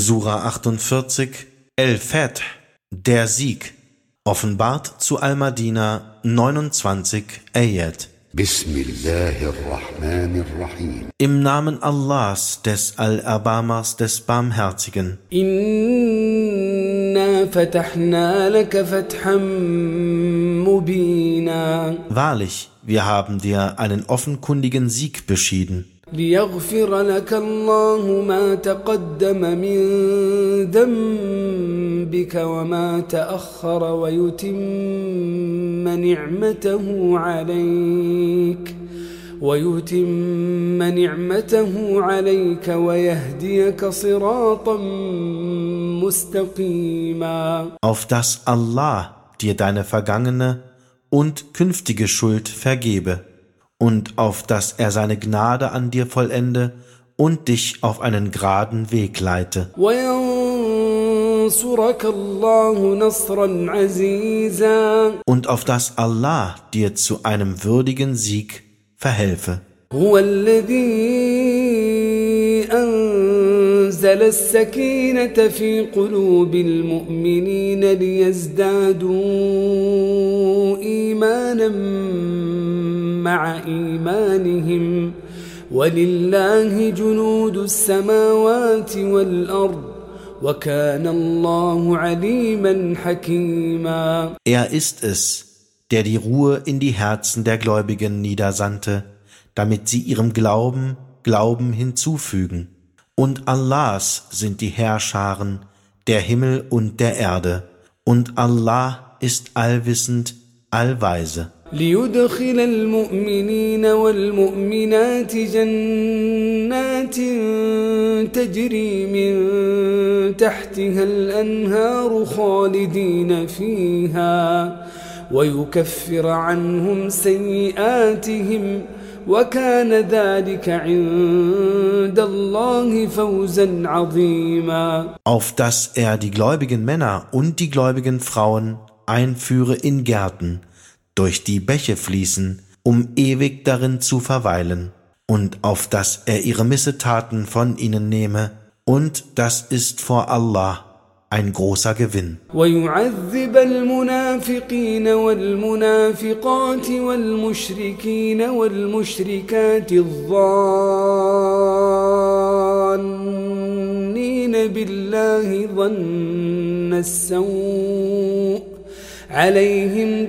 Sura 48, El-Fath, der Sieg, offenbart zu Al-Madina 29 Ayat. Bismillahirrahmanirrahim. Im Namen Allahs, des Allerbarmers, des Barmherzigen. Inna fatahna laka fathan mubina. Wahrlich, wir haben dir einen offenkundigen Sieg beschieden. ليغفر لك الله ما تقدم من ذنبك وما تأخر ويتم نعمته عليك ويهديك صراطا مستقيما. Auf dass Allah dir deine vergangene und künftige Schuld vergebe und auf dass er seine Gnade an dir vollende und dich auf einen geraden Weg leite. Und auf dass Allah dir zu einem würdigen Sieg verhelfe. أنزل السكينة في قلوب المؤمنين ليزدادوا إيمانا مع إيمانهم ولله جنود السماوات والأرض وكان الله عليما حكيما. Er ist es, der die Ruhe in die Herzen der Gläubigen niedersandte, damit sie ihrem Glauben hinzufügen. Und Allahs sind die Herrscharen, der Himmel und der Erde. Und Allah ist allwissend, allweise. ليدخل المؤمنين والمؤمنات جنات تجري من تحتها الأنهار خالدين فيها ويكفر عنهم سيئاتهم وكان ذلك عند الله فوزا عظيما. Auf dass er die gläubigen Männer und die gläubigen Frauen einführe in Gärten, durch die Bäche fließen, um ewig darin zu verweilen, und auf dass er ihre Missetaten von ihnen nehme, und das ist vor Allah ein großer Gewinn. ويعذب المنافقين والمنافقات والمشركين والمشركات الظانين بالله ظن السوء عليهم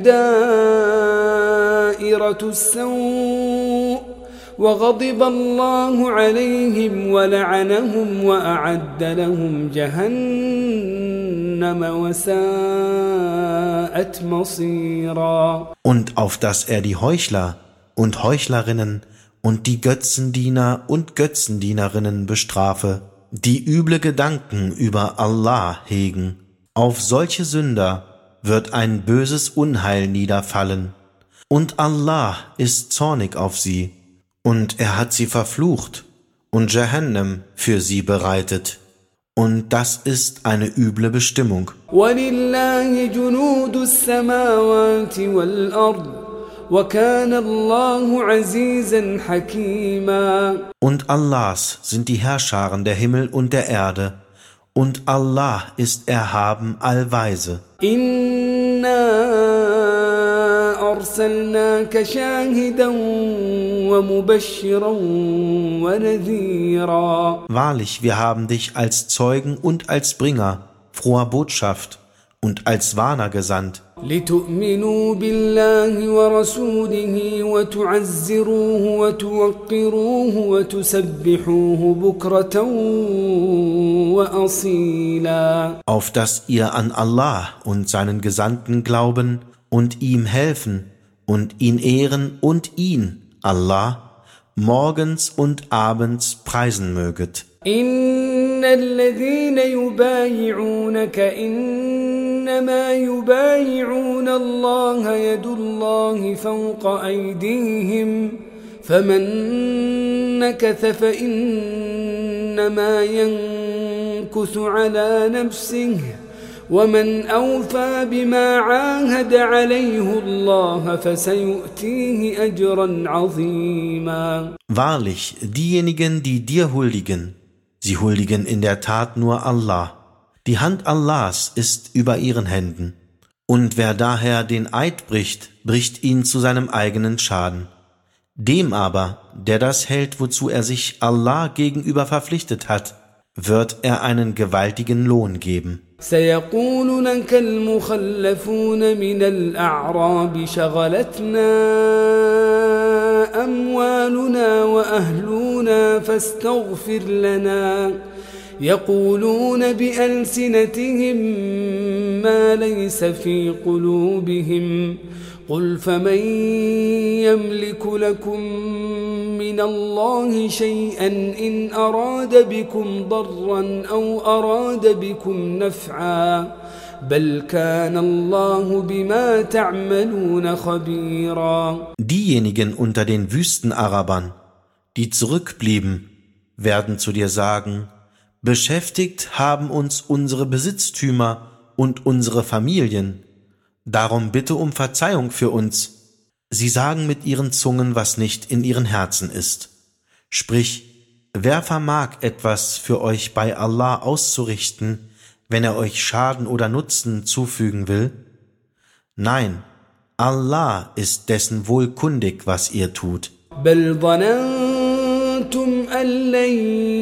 دائرة السوء وغضب الله عليهم ولعنهم وأعد لهم جهنم وساءت مصيرا. Und auf dass er die Heuchler und Heuchlerinnen und die Götzendiener und Götzendienerinnen bestrafe, die üble Gedanken über Allah hegen. Auf solche Sünder wird ein böses Unheil niederfallen, und Allah ist zornig auf sie, und er hat sie verflucht und Jahannam für sie bereitet, und das ist eine üble Bestimmung. وَلِلَّهِ جُنُودُ السَّمَاوَاتِ وَالْأَرْضِ وَكَانَ اللَّهُ عَزِيزًا حَكِيمًا. Und Allahs sind die Herrscharen der Himmel und der Erde, und Allah ist erhaben allweise. إِنَّا أَرْسَلْنَاكَ شَاهِدًا وَمُبَشِّرًا وَنَذِيرًا. Wahrlich, wir haben dich als Zeugen und als Bringer froher Botschaft und als Warner gesandt. لِتُؤْمِنُوا بِاللَّهِ وَرَسُولِهِ وَتُعَزِّرُوهُ وَتُوَقِّرُوهُ وَتُسَبِّحُوهُ بُكْرَةً وَأَصِيلًا. Auf dass ihr an Allah und seinen Gesandten glauben und ihm helfen und ihn ehren und ihn, Allah, morgens und abends preisen möget. إِنَّ الَّذِينَ يُبَايِعُونَكَ إِنَّمَا يُبَايِعُونَ اللَّهَ يَدُ اللَّهِ فَوْقَ أَيْدِيهِمْ فَمَن نَّكَثَ فَإِنَّمَا يَنكُثُ عَلَى نَفْسِهِ وَمَنْ أَوْفَى بِمَا عَاهَدَ عَلَيْهِ اللَّهَ فَسَيُؤْتِيهِ أَجْرًا عَظِيمًا. Wahrlich, diejenigen, die dir huldigen, Sie huldigen in der Tat nur Allah. Die Hand Allahs ist über ihren Händen. Und wer daher den Eid bricht, bricht ihn zu seinem eigenen Schaden. Dem aber, der das hält, wozu er sich Allah gegenüber verpflichtet hat, wird er einen gewaltigen Lohn geben. سيقول لك المخلفون من الأعراب شغلتنا أموالنا وأهلنا فاستغفر لنا يقولون بألسنتهم ما ليس في قلوبهم قل فمن يملك لكم من الله شيئا إن أراد بكم ضرا أو أراد بكم نفعا بل كان الله بما تعملون خبيرا. Diejenigen unter den Wüstenarabern, die zurückblieben, werden zu dir sagen: Beschäftigt haben uns unsere Besitztümer und unsere Familien. Darum bitte um Verzeihung für uns. Sie sagen mit ihren Zungen, was nicht in ihren Herzen ist. Sprich, wer vermag etwas für euch bei Allah auszurichten, wenn er euch Schaden oder Nutzen zufügen will? Nein, Allah ist dessen wohlkundig, was ihr tut. بل ظننتم أن لن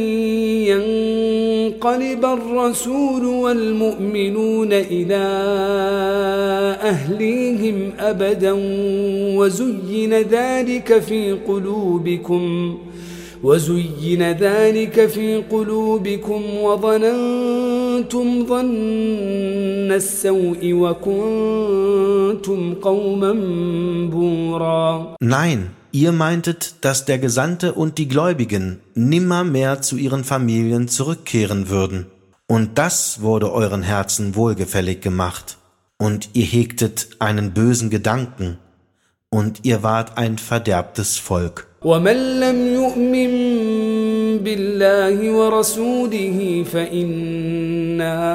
ينقلب الرسول والمؤمنون إلى أهليهم أبدا وزين ذلك في قلوبكم وظننتم ظن السوء وكنتم قوما بورا. Nein, ihr meintet, dass der Gesandte und die Gläubigen nimmermehr zu ihren Familien zurückkehren würden. Und das wurde euren Herzen wohlgefällig gemacht. Und ihr hegtet einen bösen Gedanken. Und ihr wart ein verderbtes Volk. ومن لم يؤمن بالله ورسوله فإنا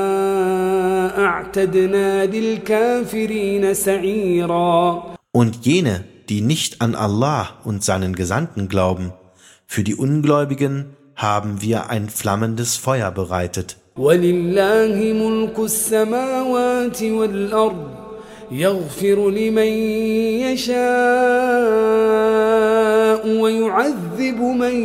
أعتدنا للكافرين سعيرا. Und jene, die nicht an Allah und seinen Gesandten glauben, für die Ungläubigen haben wir ein flammendes Feuer bereitet. وَلِلَّهِ مُلْكُ السَّمَاوَاتِ وَالْأَرْضِ يَغْفِرُ لِمَن يَشَاءُ وَيُعَذِّبُ مَن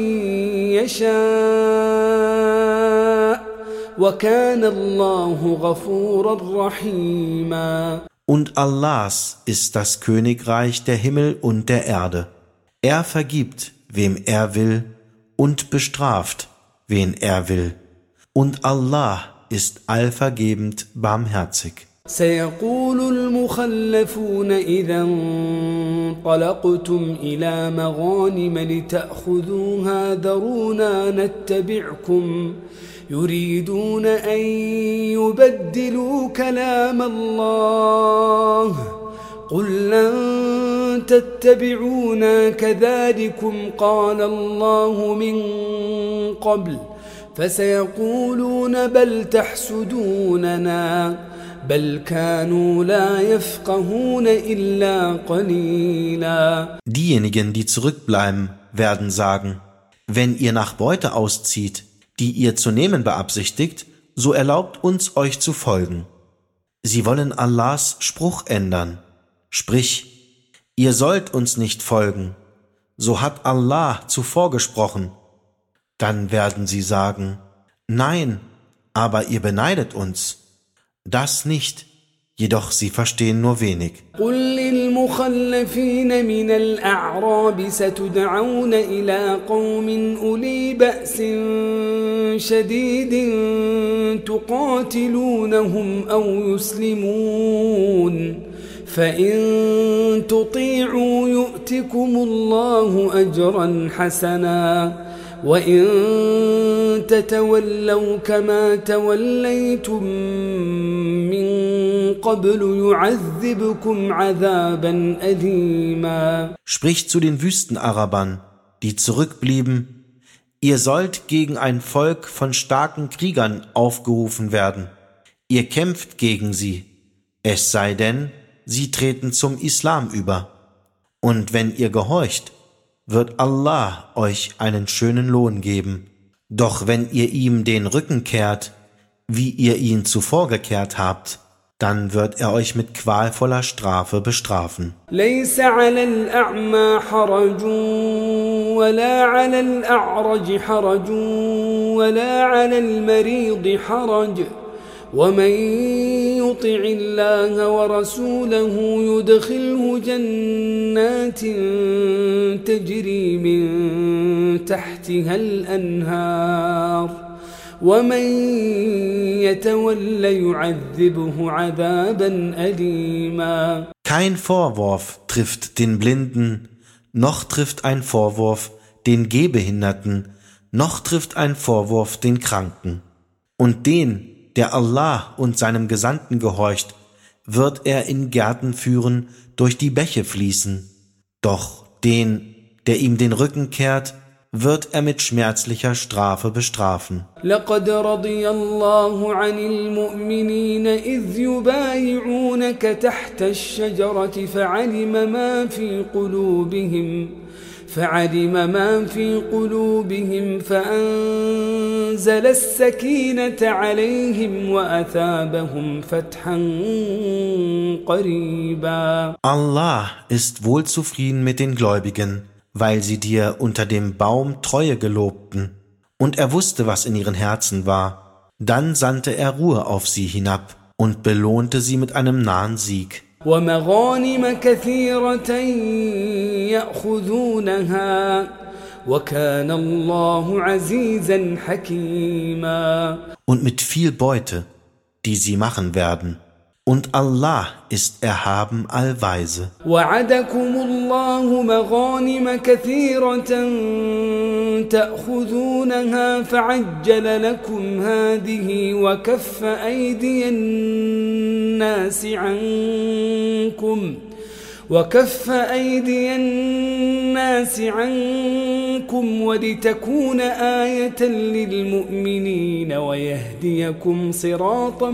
يَشَاءُ وَكَانَ اللَّهُ غَفُورًا رَحِيمًا. Und Allahs ist das Königreich der Himmel und der Erde. Er vergibt, wem er will, und bestraft, wen er will. Und Allah ist allvergebend barmherzig. سيقول المخلفون إذا انطلقتم إلى مغانم لتأخذوها ذرونا نتبعكم يريدون أن يبدلوا كلام الله قل لن تتبعونا كذلكم قال الله من قبل فسيقولون بل تحسدوننا بل كانوا لا يفقهون إلا قليلا. Diejenigen, die zurückbleiben, werden sagen: Wenn ihr nach Beute auszieht, die ihr zu nehmen beabsichtigt, so erlaubt uns, euch zu folgen. Sie wollen Allahs Spruch ändern. Sprich, ihr sollt uns nicht folgen, so hat Allah zuvor gesprochen. Dann werden sie sagen: Nein, aber ihr beneidet uns. Das nicht, jedoch sie verstehen nur wenig. قل للمخلفين من الأعراب ستدعون إلى قوم أولي بأس شديد تقاتلونهم أو يسلمون فإن تطيعوا يؤتكم الله أجرا حسنا وإن تتولوا كما توليتم من قبل يعذبكم عذابا أليما. Sprich zu den Wüstenarabern, die zurückblieben: Ihr sollt gegen ein Volk von starken Kriegern aufgerufen werden. Ihr kämpft gegen sie, es sei denn, sie treten zum Islam über. Und wenn ihr gehorcht, wird Allah euch einen schönen Lohn geben. Doch wenn ihr ihm den Rücken kehrt, wie ihr ihn zuvor gekehrt habt, dann wird er euch mit qualvoller Strafe bestrafen. ليس على الأعمى حرج ولا على الأعرج حرج ولا على المريض حرج ومن يطع الله ورسوله يدخله جنات تجري من تحتها الأنهار ومن يتول يعذبه عذابا أليما. Kein Vorwurf trifft den Blinden, noch trifft ein Vorwurf den Gehbehinderten, noch trifft ein Vorwurf den Kranken. Und den, der Allah und seinem Gesandten gehorcht, wird er in Gärten führen, durch die Bäche fließen. Doch den, der ihm den Rücken kehrt, wird er mit schmerzlicher Strafe bestrafen. لقد رضي الله عن المؤمنين إذ يبايعونك تحت الشجرة فعلم ما في قلوبهم فأنزل السكينة عليهم وأثابهم فتحا قريبا. Allah ist wohl zufrieden mit den Gläubigen, weil sie dir unter dem Baum Treue gelobten, und er wusste, was in ihren Herzen war. Dann sandte er Ruhe auf sie hinab und belohnte sie mit einem nahen Sieg. ومغانم كثيرة يأخذونها وكان الله عزيزا حكيما. Und mit viel Beute, die sie machen werden. Und Allah ist erhaben allweise. وعدكم الله مغانم كثيرة تأخذونها فعجل لكم هذه وكف أيدي الناس عنكم ولتكون آية للمؤمنين ويهديكم صراطا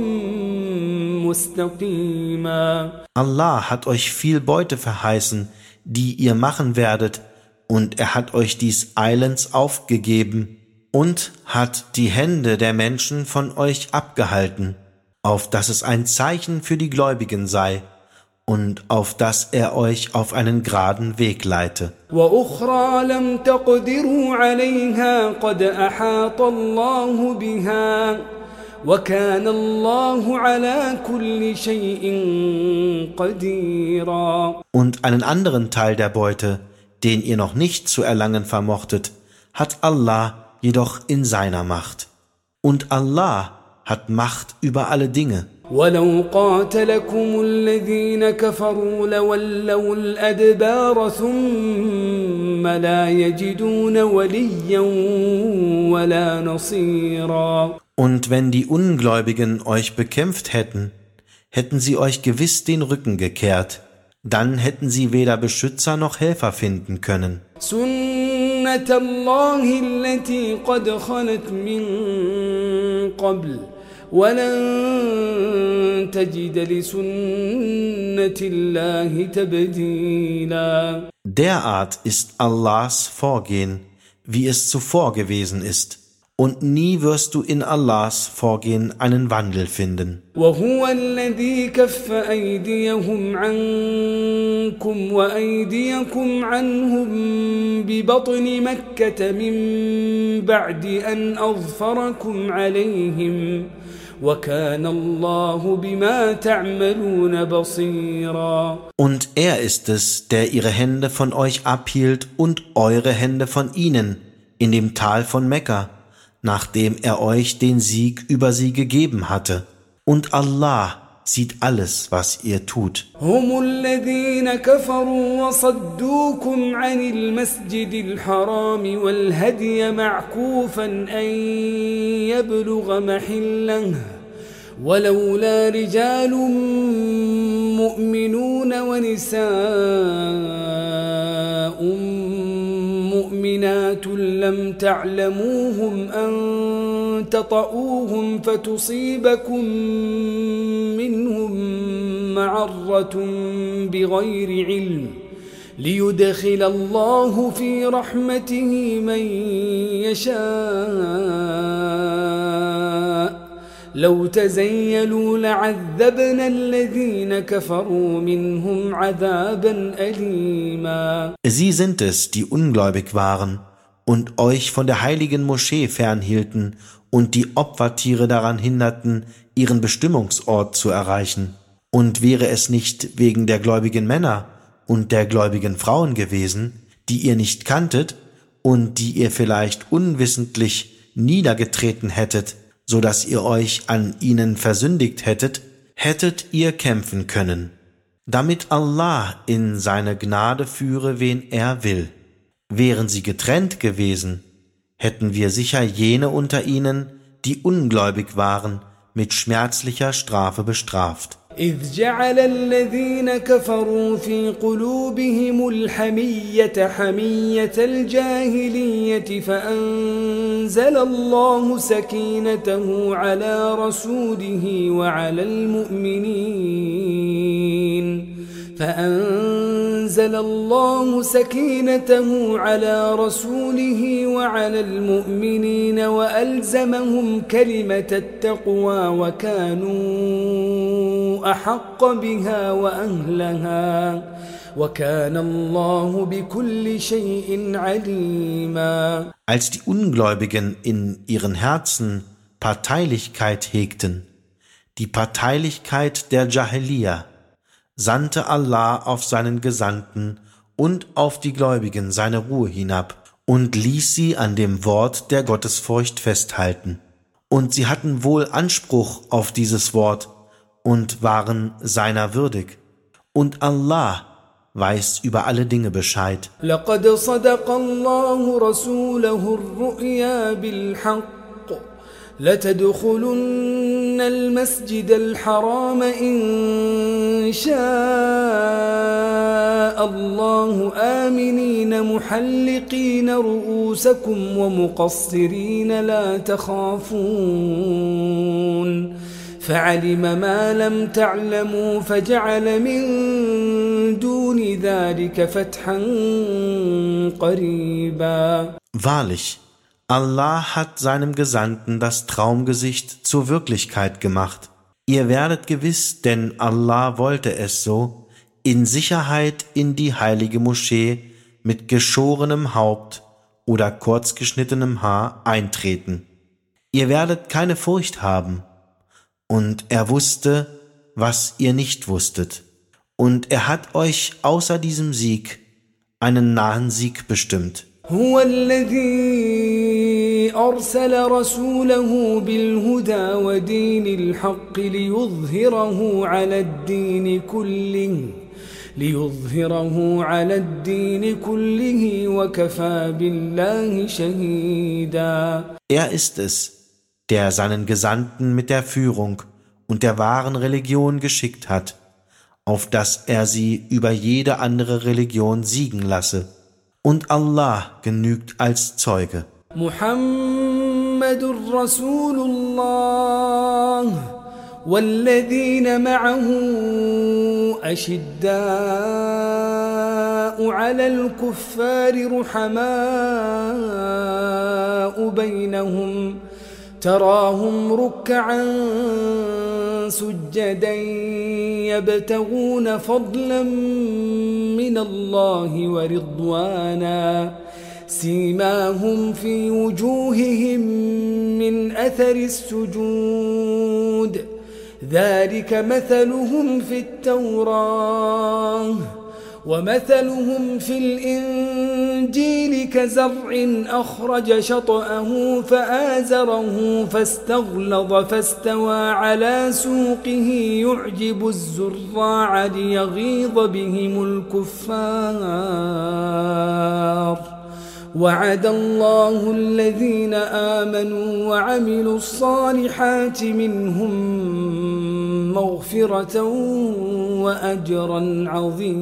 مستقيما. Allah hat euch viel Beute verheißen, die ihr machen werdet, und er hat euch dies eilends aufgegeben und hat die Hände der Menschen von euch abgehalten, auf dass es ein Zeichen für die Gläubigen sei und auf dass er euch auf einen geraden Weg leite. وأخرى لم تقدروا عليها قد أحاط الله بها وكان الله على كل شيء قديرا. Und einen anderen Teil der Beute, den ihr noch nicht zu erlangen vermochtet, hat Allah jedoch in seiner Macht. Und Allah hat Macht über alle Dinge. ولو قاتلكم الذين كفروا لولوا الأدبار ثم لا يجدون وليا ولا نصيرا. Und wenn die Ungläubigen euch bekämpft hätten, hätten sie euch gewiss den Rücken gekehrt, dann hätten sie weder Beschützer noch Helfer finden können. سنة الله التي قد خلت من قبل ولن تجد لسنة الله تبديلا. Derart ist Allahs Vorgehen, wie es zuvor gewesen ist, und nie wirst du in Allahs Vorgehen einen Wandel finden. وهو الذي كف أيديهم عنكم وأيديكم عنهم ببطن مكة من بعد أن أظفركم عليهم وكان الله بما تعملون بصيرا. Und er ist es, der ihre Hände von euch abhielt und eure Hände von ihnen in dem Tal von Mekka, nachdem er euch den Sieg über sie gegeben hatte. Und Allah sieht alles, was ihr tut. هم الذين كفروا وصدوكم عن المسجد الحرام والهدي معكوفا أن يبلغ محله ولولا رجال مؤمنون ونساء مؤمنات لم تعلموهم أن تطؤوهم فتصيبكم منهم معرة بغير علم ليدخل الله في رحمته من يشاء لو تزيلوا لعذبنا الذين كفروا منهم عذابا أليما. Sie sind es, die ungläubig waren und euch von der heiligen Moschee fernhielten und die Opfertiere daran hinderten, ihren Bestimmungsort zu erreichen. Und wäre es nicht wegen der gläubigen Männer und der gläubigen Frauen gewesen, die ihr nicht kanntet und die ihr vielleicht unwissentlich niedergetreten hättet, so dass ihr euch an ihnen versündigt hättet, hättet ihr kämpfen können, damit Allah in seine Gnade führe, wen er will. Wären sie getrennt gewesen, hätten wir sicher jene unter ihnen, die ungläubig waren, mit schmerzlicher Strafe bestraft. إذ جعل الذين كفروا في قلوبهم الحمية حمية الجاهلية فأنزل الله سكينته على رسوله وعلى المؤمنين وألزمهم كلمة التقوى وكانوا أحق بها وأهلها وكان الله بكل شيء عليما. Als die Ungläubigen in ihren Herzen Parteilichkeit hegten, die Parteilichkeit der Jahiliya, sandte Allah auf seinen Gesandten und auf die Gläubigen seine Ruhe hinab und ließ sie an dem Wort der Gottesfurcht festhalten. Und sie hatten wohl Anspruch auf dieses Wort und waren seiner würdig. Und Allah weiß über alle Dinge Bescheid. لقد صدق الله رسوله الرؤيا بالحق لتدخلن المسجد الحرام إن شاء الله آمنين محلقين رؤوسكم ومقصرين لا تخافون فعلم ما لم تعلموا فجعل من دون ذلك فتحا قريبا. Wahrlich, Allah hat seinem Gesandten das Traumgesicht zur Wirklichkeit gemacht. Ihr werdet gewiss, denn Allah wollte es so, in Sicherheit in die heilige Moschee mit geschorenem Haupt oder kurzgeschnittenem Haar eintreten. Ihr werdet keine Furcht haben. Und er wusste, was ihr nicht wusstet. Und er hat euch außer diesem Sieg einen nahen Sieg bestimmt. هو الذي أرسل رسوله بالهدى ودين الحق ليظهره على الدين كله وكفى بالله شهيدا. Er ist es, der seinen Gesandten mit der Führung und der wahren Religion geschickt hat, auf dass er sie über jede andere Religion siegen lasse. Und Allah genügt als Zeuge. Muhammadur Rasulullah والذين معه أشداء على الكفار رحماء بينهم تراهم ركعا سجدا يبتغون فضلا من الله ورضوانا سيماهم في وجوههم من أثر السجود ذلك مثلهم في التوراة ومثلهم في الإنجيل كزرع أخرج شطأه فآزره فاستغلظ فاستوى على سوقه يعجب الزراع ليغيظ بهم الكفار وعد الله الذين آمنوا وعملوا الصالحات منهم مغفرة وأجرا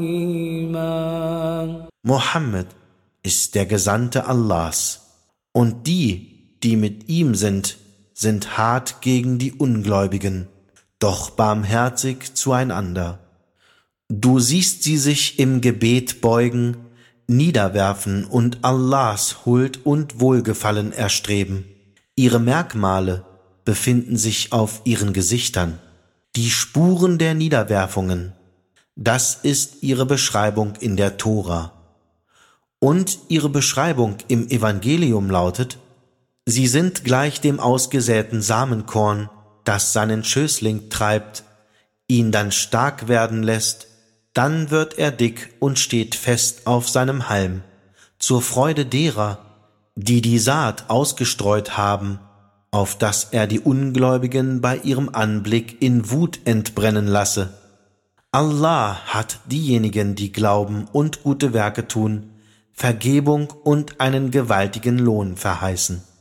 عظيما. Mohammed ist der Gesandte Allahs, und die, die mit ihm sind hart gegen die Ungläubigen, doch barmherzig zueinander. Du siehst sie sich im Gebet beugen, niederwerfen und Allahs Huld und Wohlgefallen erstreben. Ihre Merkmale befinden sich auf ihren Gesichtern, die Spuren der Niederwerfungen. Das ist ihre Beschreibung in der Tora. Und ihre Beschreibung im Evangelium lautet: Sie sind gleich dem ausgesäten Samenkorn, das seinen Schößling treibt, ihn dann stark werden lässt, dann wird er dick und steht fest auf seinem Halm, zur Freude derer, die die Saat ausgestreut haben, auf dass er die Ungläubigen bei ihrem Anblick in Wut entbrennen lasse. Allah hat diejenigen, die glauben und gute Werke tun, Vergebung und einen gewaltigen Lohn verheißen.